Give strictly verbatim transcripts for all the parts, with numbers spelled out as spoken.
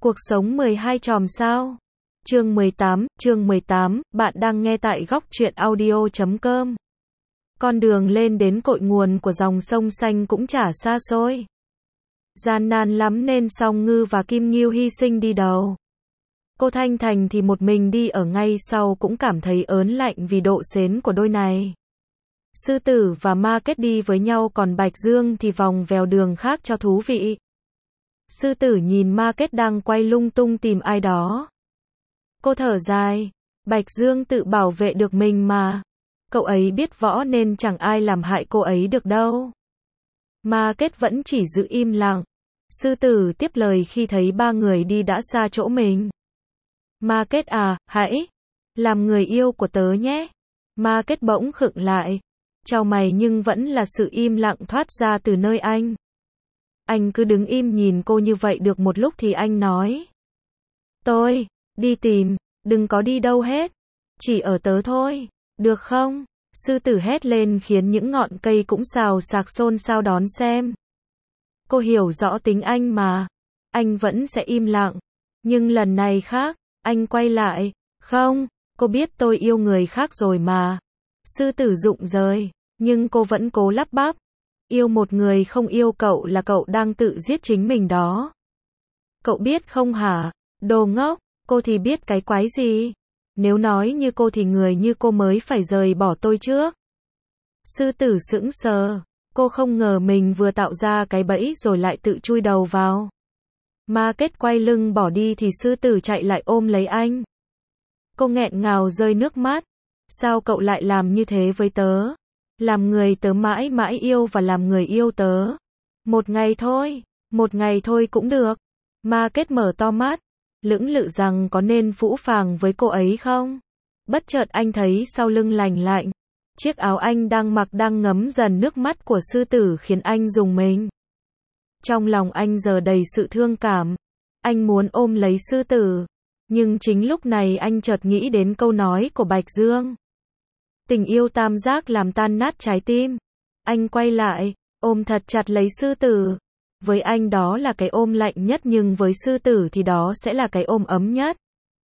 Cuộc sống mười hai chòm sao. Chương mười tám, chương mười tám, bạn đang nghe tại góc truyện audio chấm com. Con đường lên đến cội nguồn của dòng sông xanh cũng chả xa xôi. Gian nan lắm nên Song Ngư và Kim Ngưu hy sinh đi đầu. Cô Thanh Thành thì một mình đi ở ngay sau, cũng cảm thấy ớn lạnh vì độ sến của đôi này. Sư Tử và Ma Kết đi với nhau, còn Bạch Dương thì vòng vèo đường khác cho thú vị. Sư Tử nhìn Ma Kết đang quay lung tung tìm ai đó. Cô thở dài. Bạch Dương tự bảo vệ được mình mà. Cậu ấy biết võ nên chẳng ai làm hại cô ấy được đâu. Ma Kết vẫn chỉ giữ im lặng. Sư Tử tiếp lời khi thấy ba người đi đã xa chỗ mình. Ma Kết à, hãy làm người yêu của tớ nhé. Ma Kết bỗng khựng lại. Chau mày nhưng vẫn là sự im lặng thoát ra từ nơi anh. Anh cứ đứng im nhìn cô như vậy được một lúc thì anh nói. Tôi đi tìm, đừng có đi đâu hết. Chỉ ở tớ thôi, được không? Sư Tử hét lên khiến những ngọn cây cũng xào xạc xôn xao đón xem. Cô hiểu rõ tính anh mà. Anh vẫn sẽ im lặng. Nhưng lần này khác, anh quay lại. Không, cô biết tôi yêu người khác rồi mà. Sư Tử rụng rời, nhưng cô vẫn cố lắp bắp. Yêu một người không yêu cậu là cậu đang tự giết chính mình đó. Cậu biết không hả? Đồ ngốc, cô thì biết cái quái gì? Nếu nói như cô thì người như cô mới phải rời bỏ tôi trước. Sư Tử sững sờ, cô không ngờ mình vừa tạo ra cái bẫy rồi lại tự chui đầu vào. Ma Kết quay lưng bỏ đi thì Sư Tử chạy lại ôm lấy anh. Cô nghẹn ngào rơi nước mắt. Sao cậu lại làm như thế với tớ? Làm người tớ mãi mãi yêu và làm người yêu tớ. Một ngày thôi, một ngày thôi cũng được. Ma Kết mở to mắt, lưỡng lự rằng có nên phũ phàng với cô ấy không? Bất chợt anh thấy sau lưng lành lạnh. Chiếc áo anh đang mặc đang ngấm dần nước mắt của Sư Tử khiến anh rùng mình. Trong lòng anh giờ đầy sự thương cảm. Anh muốn ôm lấy Sư Tử. Nhưng chính lúc này anh chợt nghĩ đến câu nói của Bạch Dương. Tình yêu tam giác làm tan nát trái tim. Anh quay lại, ôm thật chặt lấy Sư Tử. Với anh đó là cái ôm lạnh nhất, nhưng với Sư Tử thì đó sẽ là cái ôm ấm nhất.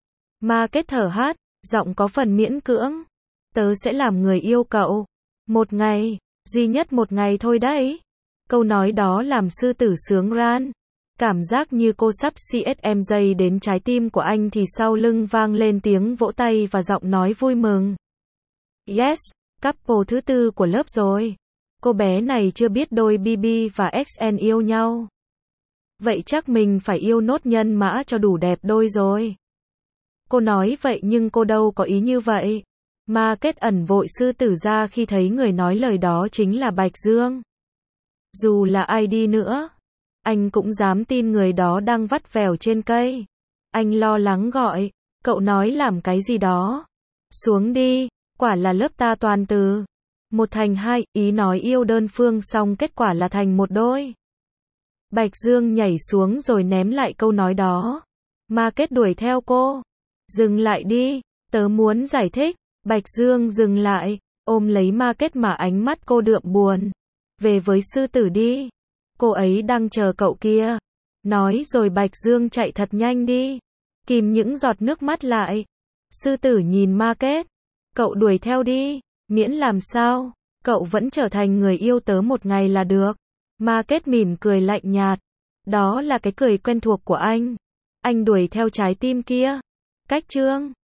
Ma Kết thở hắt, giọng có phần miễn cưỡng. Tớ sẽ làm người yêu cậu. Một ngày, duy nhất một ngày thôi đấy. Câu nói đó làm Sư Tử sướng ran. Cảm giác như cô sắp xê ét em dây đến trái tim của anh thì sau lưng vang lên tiếng vỗ tay và giọng nói vui mừng. Yes, couple thứ tư của lớp rồi. Cô bé này chưa biết đôi bê bê và ích en yêu nhau. Vậy chắc mình phải yêu nốt nhân mã cho đủ đẹp đôi rồi. Cô nói vậy nhưng cô đâu có ý như vậy. Ma Kết ẩn vội Sư Tử ra khi thấy người nói lời đó chính là Bạch Dương. Dù là ai đi nữa, anh cũng dám tin người đó đang vắt vẻo trên cây. Anh lo lắng gọi, cậu nói làm cái gì đó. Xuống đi, quả là lớp ta toàn từ một thành hai, ý nói yêu đơn phương xong kết quả là thành một đôi. Bạch Dương nhảy xuống rồi ném lại câu nói đó. Ma Kết đuổi theo cô. Dừng lại đi, tớ muốn giải thích. Bạch Dương dừng lại, ôm lấy Ma Kết mà ánh mắt cô đượm buồn. Về với Sư Tử đi. Cô ấy đang chờ cậu kia. Nói rồi Bạch Dương chạy thật nhanh đi. Kìm những giọt nước mắt lại. Sư Tử nhìn Ma Kết. Cậu đuổi theo đi. Miễn làm sao, cậu vẫn trở thành người yêu tớ một ngày là được. Ma Kết mỉm cười lạnh nhạt. Đó là cái cười quen thuộc của anh. Anh đuổi theo trái tim kia. Cách chương